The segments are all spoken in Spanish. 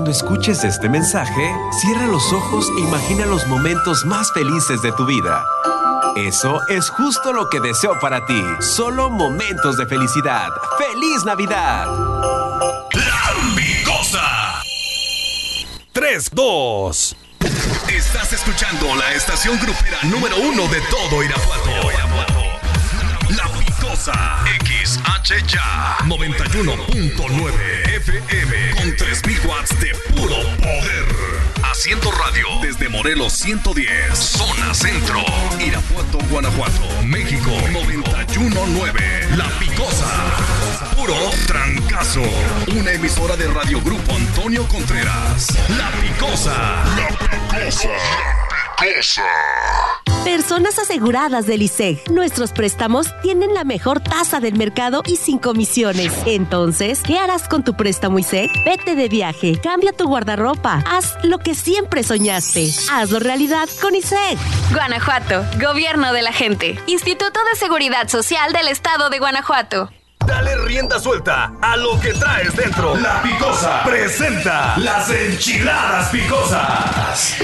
Cuando escuches este mensaje, cierra los ojos e imagina los momentos más felices de tu vida. Eso es justo lo que deseo para ti. Solo momentos de felicidad. ¡Feliz Navidad! La Picosa 3-2. Estás escuchando la estación grupera número 1 de todo Irapuato. La Picosa XHYA 91.9 FM con 3000 watts de puro poder. Haciendo radio desde Morelos 110, zona centro, Irapuato, Guanajuato, México 91.9. La Picosa, puro trancazo. Una emisora de Radio Grupo Antonio Contreras. La Picosa. La Picosa. Picosa. Personas aseguradas del ISSSTE. Nuestros préstamos tienen la mejor tasa del mercado y sin comisiones. Entonces, ¿qué harás con tu préstamo ISSSTE? Vete de viaje, cambia tu guardarropa, haz lo que siempre soñaste. Hazlo realidad con ISSSTE. Guanajuato, Gobierno de la Gente. Instituto de Seguridad Social del Estado de Guanajuato. Dale rienda suelta a lo que traes dentro. La Picosa presenta las enchiladas picosas.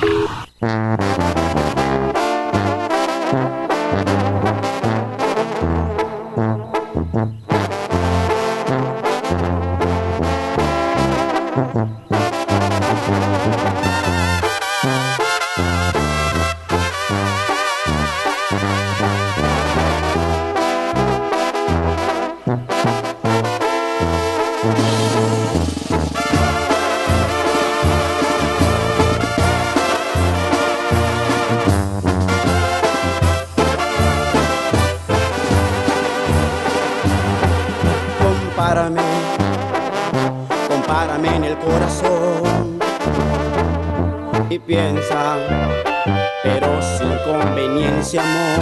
Compárame en el corazón y piensa, pero sin conveniencia, amor.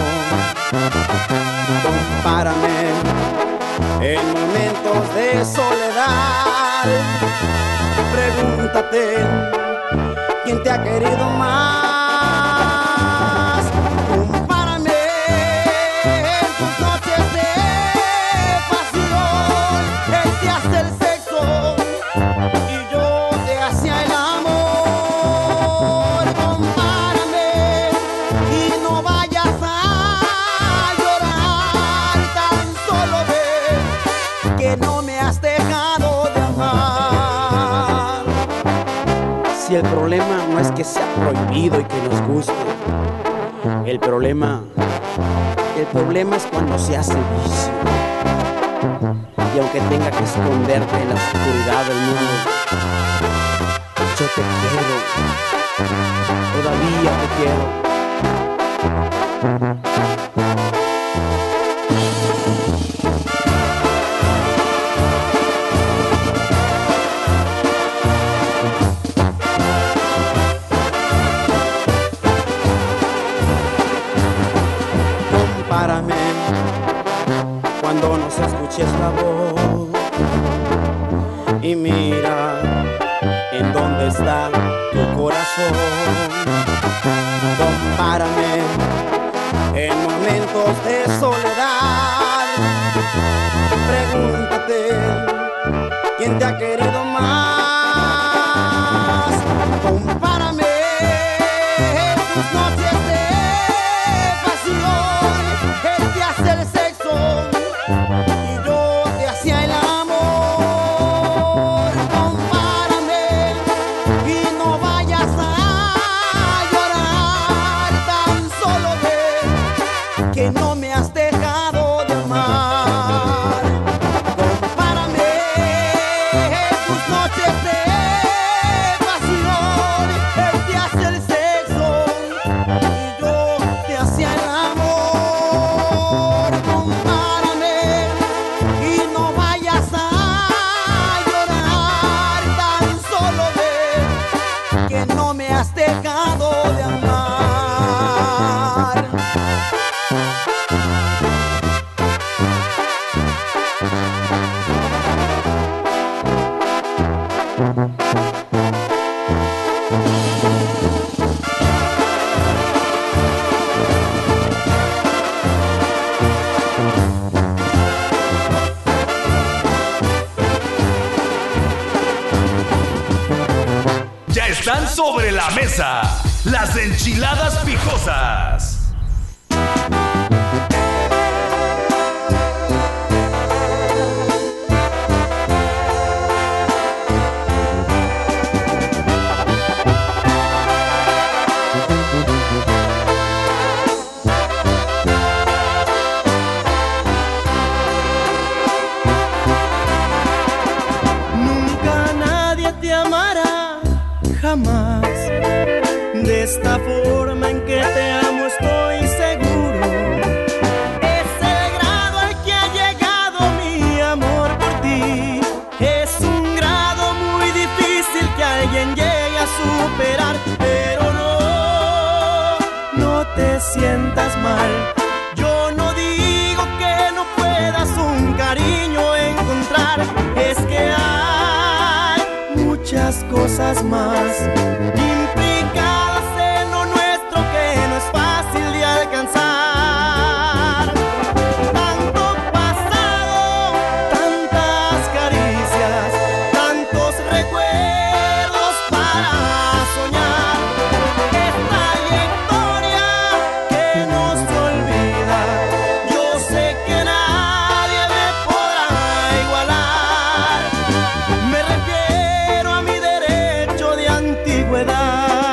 Compárame en momentos de soledad. Pregúntate, ¿quién te ha querido más? Si el problema no es que sea prohibido y que nos guste, el problema es cuando se hace vicio. Y aunque tenga que esconderte en la oscuridad del mundo, yo te quiero, todavía te quiero. Compárame cuando nos escuches la voz y mira en dónde está tu corazón. Compárame en momentos de soledad. Pregúntate, ¿quién te ha querido más? Compárame en tus noches de pasión. Él te hace el sexo y yo te hacía el amor. Compárame y no vayas a llorar. Tan solo ve que no me has dejado de amar. Compárame en tus noches de pasión. Él te hace el sexo y yo te hacía el amor. Compárame y no vayas a llorar. Tan solo ve que no me has dejado de amar. están sobre la mesa. Las enchiladas picosas. Jamás de esta forma en que te amo estoy seguro. Es el grado al que ha llegado mi amor por ti. Es un grado muy difícil que alguien llegue a superar. Pero no te sientas mal. Yo no digo que no puedas un cariño encontrar. Es que hay muchas cosas más implicadas en lo nuestro que no es fácil de alcanzar. Tanto pasado, tantas caricias, tantos recuerdos para soñar. Es trayectoria que no se olvida. Yo sé que nadie me podrá igualar. Me refiero a mi derecho de antigüedad.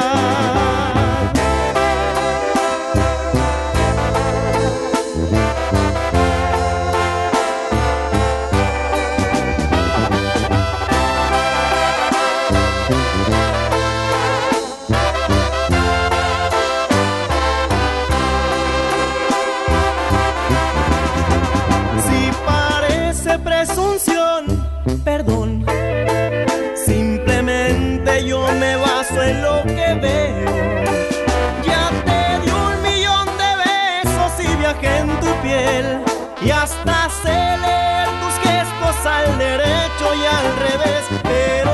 Si parece presunción, perdón. Simplemente yo me baso en lo que veo. Ya te di 1.000.000 de besos y viajé en tu piel. Y hasta sé leer tus gestos al derecho y al revés. Pero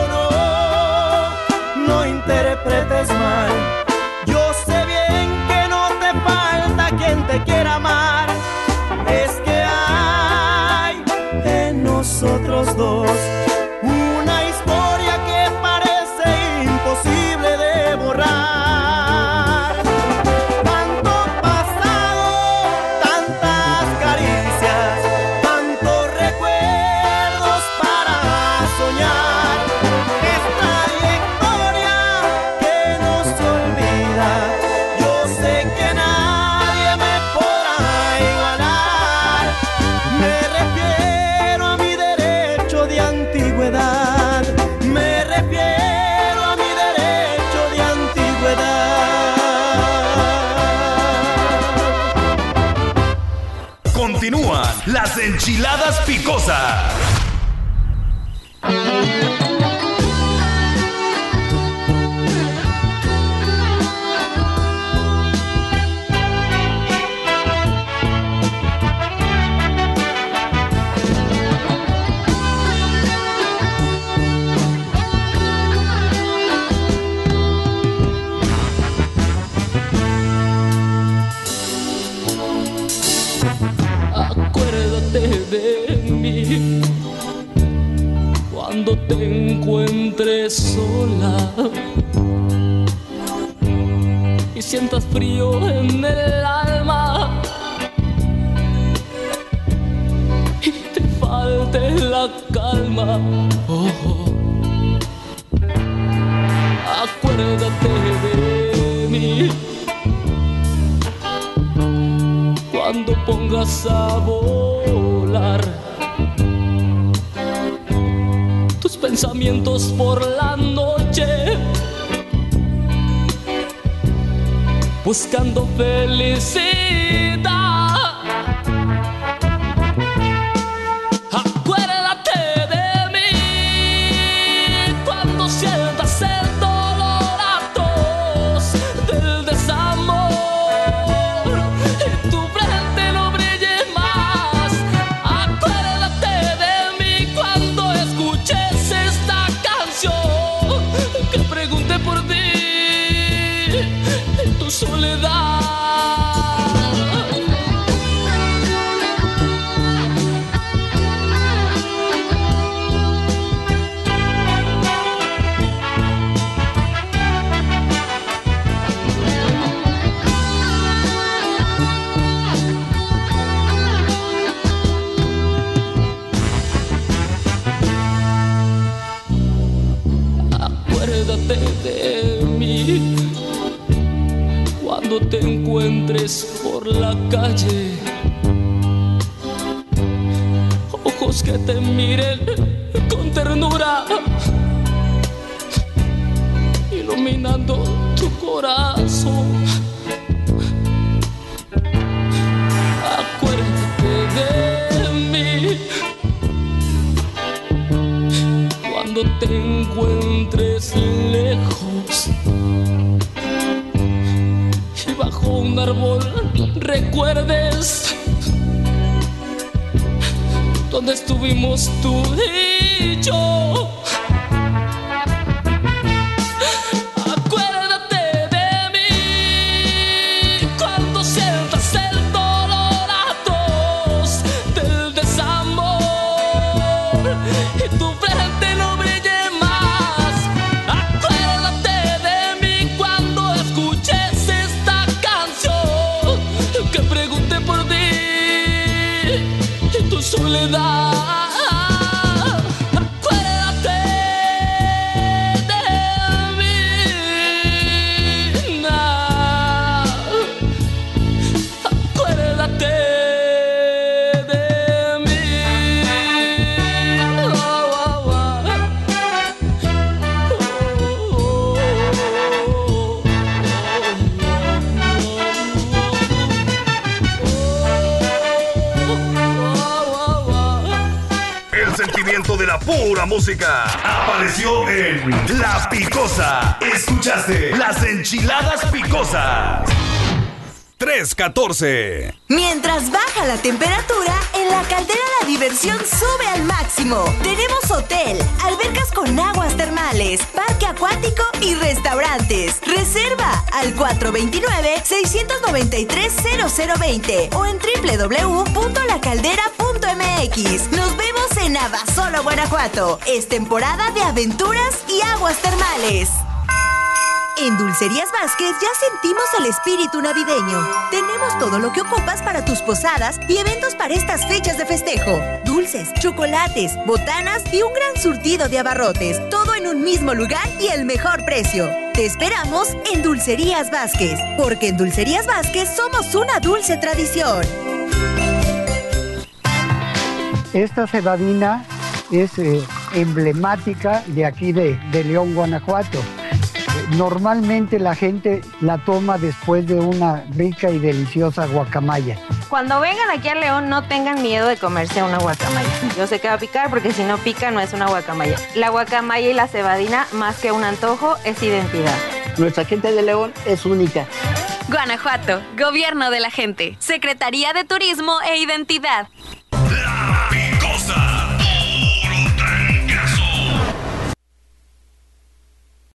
no interpretes mal. Yo sé bien que no te falta quien te quiera amar. Es que hay en nosotros dos una historia que parece imposible de borrar. Tanto pasado, tantas caricias, tantos recuerdos para soñar. Es trayectoria que no se olvida. Yo sé que nadie me podrá igualar. Me refiero a mi derecho de antigüedad. Me refiero a mi derecho de antigüedad. Continúan las enchiladas picosas. Acuérdate de mí cuando te encuentres sola y sientas frío en el alma y te falte la calma. Acuérdate de mí cuando pongas a volar tus pensamientos por la noche, buscando felicidad. Acuérdate de mí cuando sientas el dolor atroz del desamor y tu frente no brille más. Acuérdate de mí cuando escuches esta canción que pregunte por ti en tu soledad. de mí. Cuando te encuentres por la calle, ojos que te miren con ternura, iluminando tu corazón. Acuérdate de mí cuando te encuentres lejos y bajo un árbol recuerdes donde estuvimos tú y yo. Soledad, acuérdate de mí, acuérdate de mí. Sentimiento de la pura música apareció en La Picosa. Escuchaste las enchiladas picosas. 314. Mientras baja la temperatura, en La Caldera la diversión sube al máximo. Tenemos hotel, albercas con aguas termales, parque acuático y restaurantes. Reserva al 429-693-0020 o en www.lacaldera.mx. Nos vemos en Abasolo, Guanajuato. Es temporada de aventuras y aguas termales. En Dulcerías Vázquez ya sentimos el espíritu navideño. Tenemos todo lo que ocupas para tus posadas y eventos para estas fechas de festejo. Dulces, chocolates, botanas y un gran surtido de abarrotes. Todo en un mismo lugar y el mejor precio. Te esperamos en Dulcerías Vázquez, porque en Dulcerías Vázquez somos una dulce tradición. Esta cebadina es emblemática de aquí de León, Guanajuato. Normalmente la gente la toma después de una rica y deliciosa guacamaya. Cuando vengan aquí a León, no tengan miedo de comerse una guacamaya. Yo sé que va a picar porque si no pica no es una guacamaya. La guacamaya y la cebadina, más que un antojo, es identidad. Nuestra gente de León es única. Guanajuato, Gobierno de la Gente, Secretaría de Turismo e Identidad.